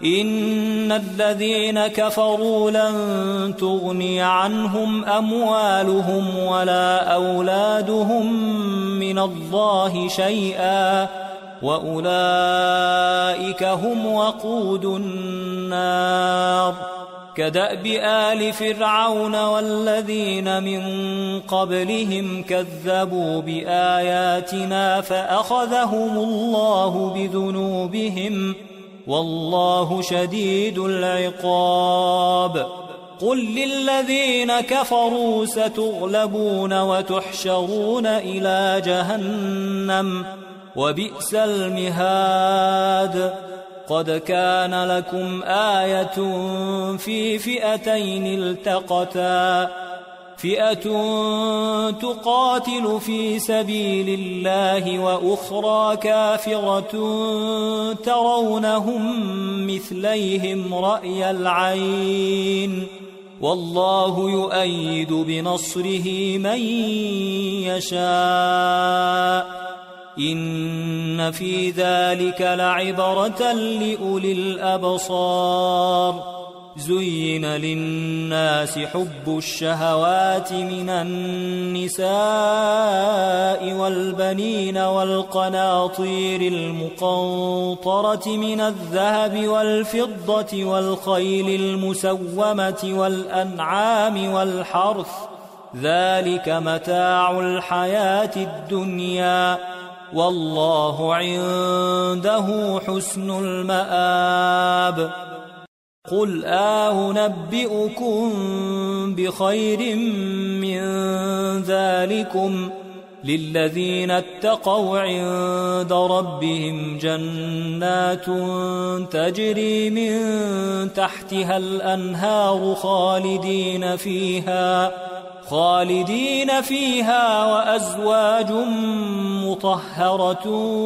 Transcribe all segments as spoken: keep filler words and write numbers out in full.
إن الذين كفروا لن تغني عنهم أموالهم ولا أولادهم من الله شيئا وأولئك هم وقود النار كدأب آل فرعون والذين من قبلهم كذبوا بآياتنا فأخذهم الله بذنوبهم والله شديد العقاب قل للذين كفروا ستغلبون وتحشرون إلى جهنم وبئس المهاد قد كان لكم آية في فئتين التقتا فئة تقاتل في سبيل الله وأخرى كافرة ترونهم مثليهم رأي العين والله يؤيد بنصره من يشاء إن في ذلك لعبرة لأولي الأبصار زين للناس حب الشهوات من النساء والبنين والقناطير المقنطرة من الذهب والفضة والخيل المسومة والأنعام والحرث ذلك متاع الحياة الدنيا والله عنده حسن المآب قل أنبئكم بخير من ذلكم للذين اتقوا عند ربهم جنات تجري من تحتها الأنهار خالدين فيها خالدين فيها وأزواج مطهرة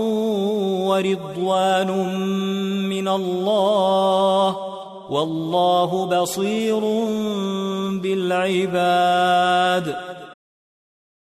ورضوان من الله والله بصير بالعباد